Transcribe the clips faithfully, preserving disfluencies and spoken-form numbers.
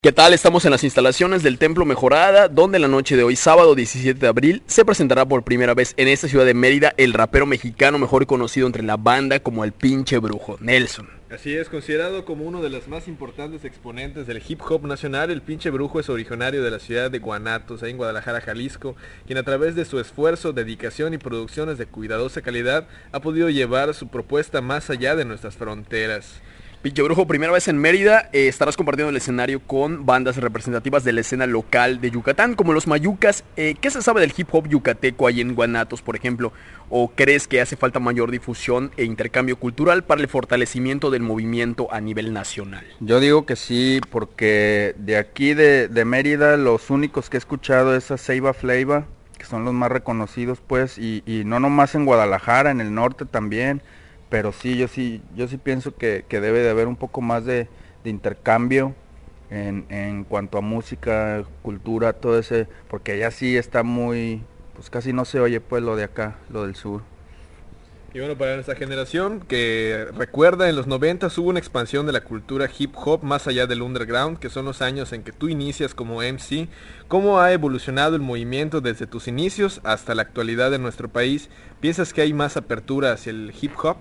¿Qué tal? Estamos en las instalaciones del Templo Mejorada, donde la noche de hoy, sábado diecisiete de abril, se presentará por primera vez en esta ciudad de Mérida el rapero mexicano mejor conocido entre la banda como el Pinche Brujo, Nelson. Así es, considerado como uno de los más importantes exponentes del hip hop nacional, el Pinche Brujo es originario de la ciudad de Guanatos, ahí en Guadalajara, Jalisco, quien a través de su esfuerzo, dedicación y producciones de cuidadosa calidad ha podido llevar su propuesta más allá de nuestras fronteras. Pinche Brujo, primera vez en Mérida, eh, estarás compartiendo el escenario con bandas representativas de la escena local de Yucatán, como los Mayucas. Eh, ¿Qué se sabe del hip hop yucateco ahí en Guanatos, por ejemplo? ¿O crees que hace falta mayor difusión e intercambio cultural para el fortalecimiento del movimiento a nivel nacional? Yo digo que sí, porque de aquí de, de Mérida los únicos que he escuchado es a Ceiba Fleiva, que son los más reconocidos pues, y, y no nomás en Guadalajara, en el norte también. Pero sí, yo sí, yo sí pienso que, que debe de haber un poco más de, de intercambio en, en cuanto a música, cultura, todo ese, porque allá sí está muy, pues casi no se oye pues lo de acá, lo del sur. Y bueno, para nuestra generación que recuerda, en los noventa hubo una expansión de la cultura hip hop más allá del underground, que son los años en que tú inicias como M C. ¿Cómo ha evolucionado el movimiento desde tus inicios hasta la actualidad en nuestro país? ¿Piensas que hay más apertura hacia el hip hop?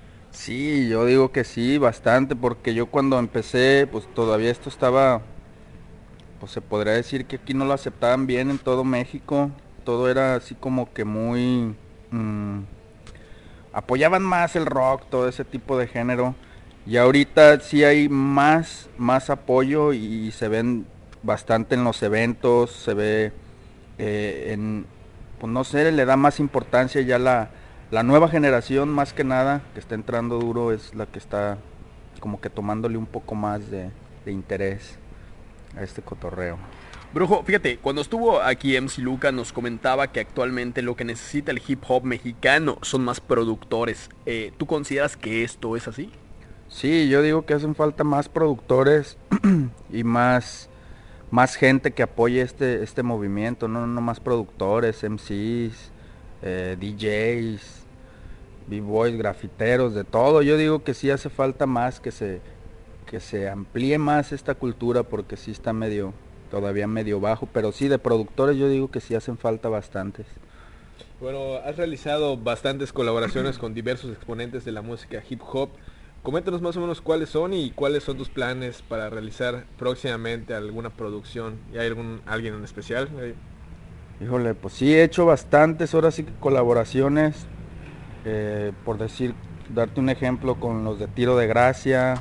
Sí, yo digo que sí, bastante, porque yo cuando empecé, pues todavía esto estaba, pues se podría decir que aquí no lo aceptaban bien en todo México, todo era así como que muy, mmm, apoyaban más el rock, todo ese tipo de género, y ahorita sí hay más, más apoyo y se ven bastante en los eventos, se ve eh, en, pues no sé, le da más importancia ya la la nueva generación, más que nada, que está entrando duro, es la que está como que tomándole un poco más de, de interés a este cotorreo. Brujo, fíjate, cuando estuvo aquí M C Luca nos comentaba que actualmente lo que necesita el hip hop mexicano son más productores. Eh, ¿Tú consideras que esto es así? Sí, yo digo que hacen falta más productores y más, más gente que apoye este, este movimiento, no, no más productores, M Cs, eh, D Js, B-boys, grafiteros, de todo. Yo digo que sí hace falta más que se que se amplíe más esta cultura, porque sí está medio todavía medio bajo, pero sí de productores yo digo que sí hacen falta bastantes. Bueno, has realizado bastantes colaboraciones con diversos exponentes de la música hip hop. Coméntanos más o menos cuáles son y cuáles son tus planes para realizar próximamente alguna producción. ¿Y hay algún alguien en especial? Híjole, pues sí he hecho bastantes, ahora sí que colaboraciones, eh, por decir, darte un ejemplo con los de Tiro de Gracia,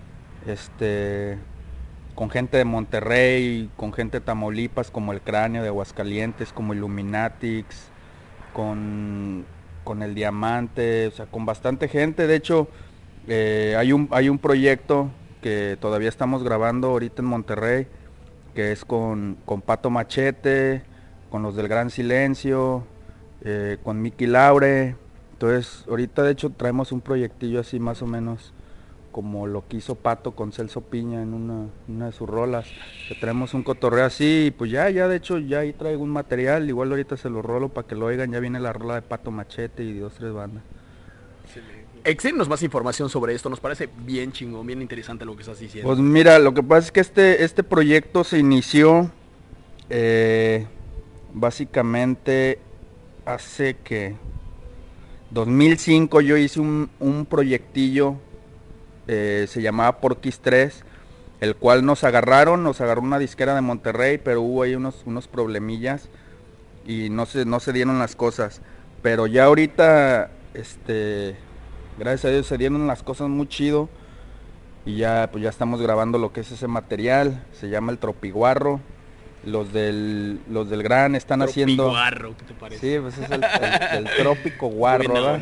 este, con gente de Monterrey, con gente de Tamaulipas como El Cráneo, de Aguascalientes como Illuminatics, con, con El Diamante, o sea, con bastante gente. De hecho, eh, hay, un, hay un proyecto que todavía estamos grabando ahorita en Monterrey, que es con, con Pato Machete, con los del Gran Silencio, eh, con Miki Laure. Entonces, ahorita de hecho traemos un proyectillo así más o menos como lo que hizo Pato con Celso Piña en una, una de sus rolas, que traemos un cotorreo así, y pues ya, ya de hecho ya ahí traigo un material, igual ahorita se lo rolo para que lo oigan, ya viene la rola de Pato Machete y de dos, tres bandas. Exígenos más información sobre esto, nos parece bien chingón, bien interesante lo que estás diciendo. Pues mira, lo que pasa es que este, este proyecto se inició eh, básicamente hace que dos mil cinco yo hice un, un proyectillo, eh, se llamaba Porquis tres, el cual nos agarraron, nos agarró una disquera de Monterrey, pero hubo ahí unos, unos problemillas y no se, no se dieron las cosas. Pero ya ahorita, este, gracias a Dios se dieron las cosas muy chido y ya, pues ya estamos grabando lo que es ese material, se llama el Tropiguarro. Los del, los del Gran están haciendo... Tropiguarro, ¿qué te parece? Sí, pues es el, el, el trópico guarro, ¿verdad?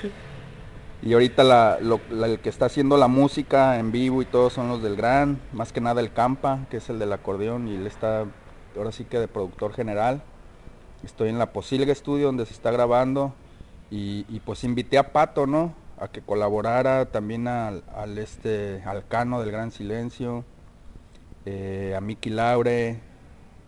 Y ahorita la, lo, la, el que está haciendo la música en vivo y todo son los del Gran, más que nada el Campa, que es el del acordeón, y él está ahora sí que de productor general. Estoy en la Posilga Studio donde se está grabando y, y pues invité a Pato, ¿no? A que colaborara también al, al este al Cano del Gran Silencio, eh, a Miki Laure,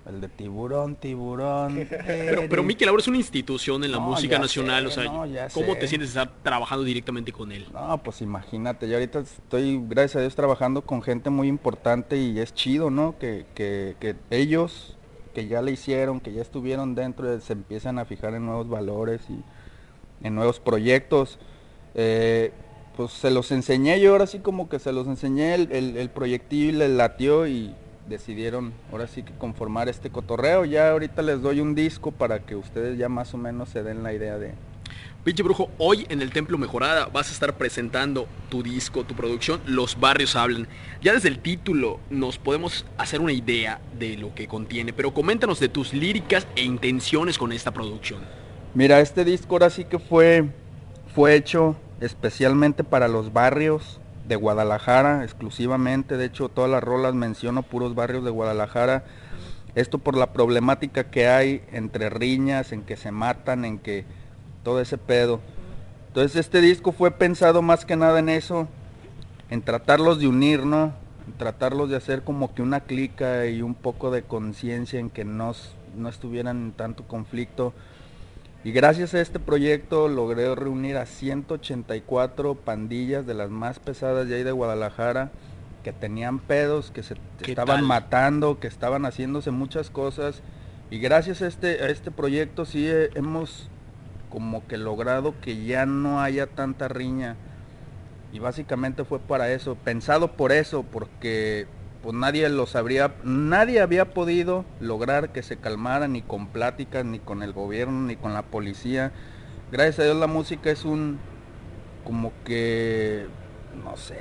El de tiburón, tiburón. Pero, pero Mickey Lauro es una institución en la No, música ya nacional, sé, o sea, no, ya ¿cómo sé. te sientes de estar trabajando directamente con él? No, pues imagínate, yo ahorita estoy, gracias a Dios, trabajando con gente muy importante y es chido, ¿no? Que, que, que ellos, que ya le hicieron, que ya estuvieron dentro, se empiezan a fijar en nuevos valores y en nuevos proyectos. Eh, pues se los enseñé yo, ahora sí como que se los enseñé, el, el, el proyectil les latió y decidieron ahora sí que conformar este cotorreo. Ya ahorita les doy un disco para que ustedes ya más o menos se den la idea de... Pinche Brujo, hoy en el Templo Mejorada vas a estar presentando tu disco, tu producción, Los Barrios Hablan. Ya desde el título nos podemos hacer una idea de lo que contiene, pero coméntanos de tus líricas e intenciones con esta producción. Mira, este disco ahora sí que fue, fue hecho especialmente para los barrios de Guadalajara, exclusivamente. De hecho, todas las rolas menciono puros barrios de Guadalajara. Esto por la problemática que hay entre riñas, en que se matan, en que todo ese pedo. Entonces este disco fue pensado más que nada en eso, en tratarlos de unir, ¿no? En tratarlos de hacer como que una clica y un poco de conciencia en que no, no estuvieran en tanto conflicto. Y gracias a este proyecto logré reunir a ciento ochenta y cuatro pandillas de las más pesadas de ahí de Guadalajara, que tenían pedos, que se estaban tal? matando, que estaban haciéndose muchas cosas. Y gracias a este, a este proyecto sí eh, hemos como que logrado que ya no haya tanta riña. Y básicamente fue para eso, pensado por eso, porque pues nadie los habría, nadie había podido lograr que se calmaran ni con pláticas, ni con el gobierno, ni con la policía. Gracias a Dios la música es un, como que, no sé,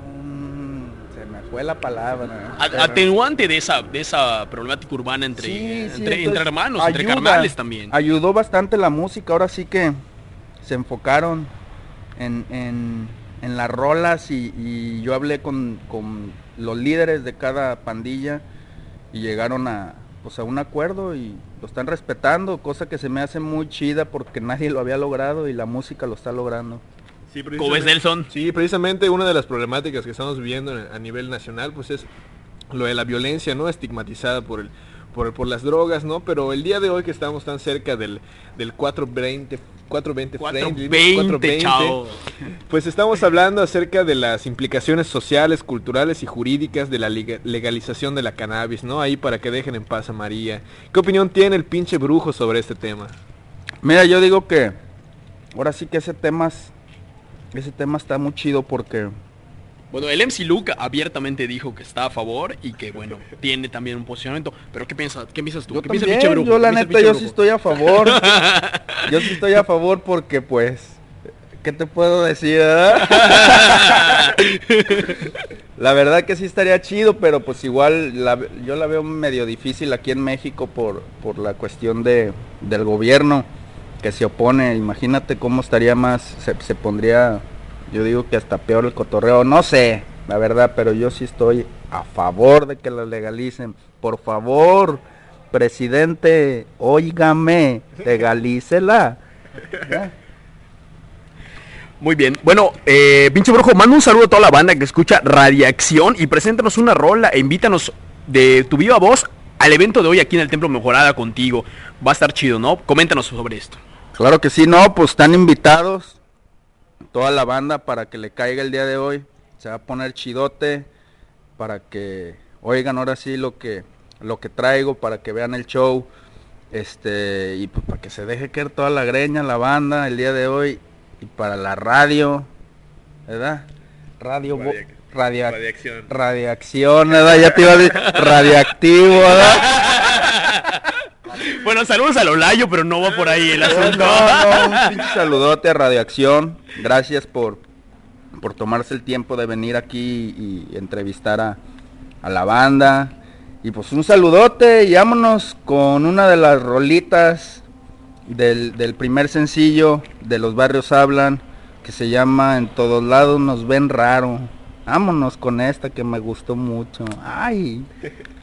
un, se me fue la palabra. A- pero- Atenuante de esa, de esa problemática urbana entre, Sí, sí, entre, entonces, entre hermanos, entre ayuda, carnales también. Ayudó bastante la música, ahora sí que se enfocaron en, en, en las rolas y, y yo hablé con, con los líderes de cada pandilla y llegaron a, pues a un acuerdo y lo están respetando, cosa que se me hace muy chida porque nadie lo había logrado y la música lo está logrando. Sí, ¿Cómo ves, Nelson? Sí, precisamente una de las problemáticas que estamos viviendo a nivel nacional, pues es lo de la violencia, ¿no? Estigmatizada por el, por, por las drogas, ¿no? Pero el día de hoy que estamos tan cerca del, del cuatro veinte, cuatro veinte, friendly, cuatro veinte, chao. pues estamos hablando acerca de las implicaciones sociales, culturales y jurídicas de la lega- legalización de la cannabis, ¿no? Ahí para que dejen en paz a María. ¿Qué opinión tiene el pinche Brujo sobre este tema? Mira, yo digo que ahora sí que ese tema, es- ese tema está muy chido porque Bueno, el M C Luke abiertamente dijo que está a favor y que, bueno, tiene también un posicionamiento. Pero ¿qué piensas, qué piensas tú? yo ¿Qué piensa también, el pinche Brujo? yo la ¿Qué piensa el neta pinche yo sí Brujo? estoy a favor. Yo sí estoy a favor porque pues, ¿qué te puedo decir? ah? La verdad que sí estaría chido, pero pues igual la, yo la veo medio difícil aquí en México por, por la cuestión de, del gobierno que se opone. Imagínate cómo estaría más, se, se pondría, yo digo que hasta peor el cotorreo, no sé, la verdad, pero yo sí estoy a favor de que la legalicen. Por favor, presidente, óigame, legalícela. ¿Ya? Muy bien. Bueno, eh, pinche Brujo, manda un saludo a toda la banda que escucha Radiacción y preséntanos una rola e invítanos de tu viva voz al evento de hoy aquí en el Templo Mejorada contigo. Va a estar chido, ¿no? Coméntanos sobre esto. Claro que sí, no, pues están invitados toda la banda para que le caiga el día de hoy. Se va a poner chidote para que oigan ahora sí lo que lo que traigo, para que vean el show. Este, y pues para que se deje caer toda la greña la banda el día de hoy y para la radio, ¿verdad? Radio bo- Radiac- radia- radiacción. Radiacción, ¿verdad? Ya te iba a decir radiactivo, ¿verdad? Bueno, saludos a Lolayo, pero no va por ahí el No, asunto. no, un pinche saludote a Radioacción. Gracias por, por tomarse el tiempo de venir aquí y entrevistar a, a la banda. Y pues un saludote y vámonos con una de las rolitas del, del primer sencillo de Los Barrios Hablan, que se llama En todos lados nos ven raro. Vámonos con esta que me gustó mucho. Ay.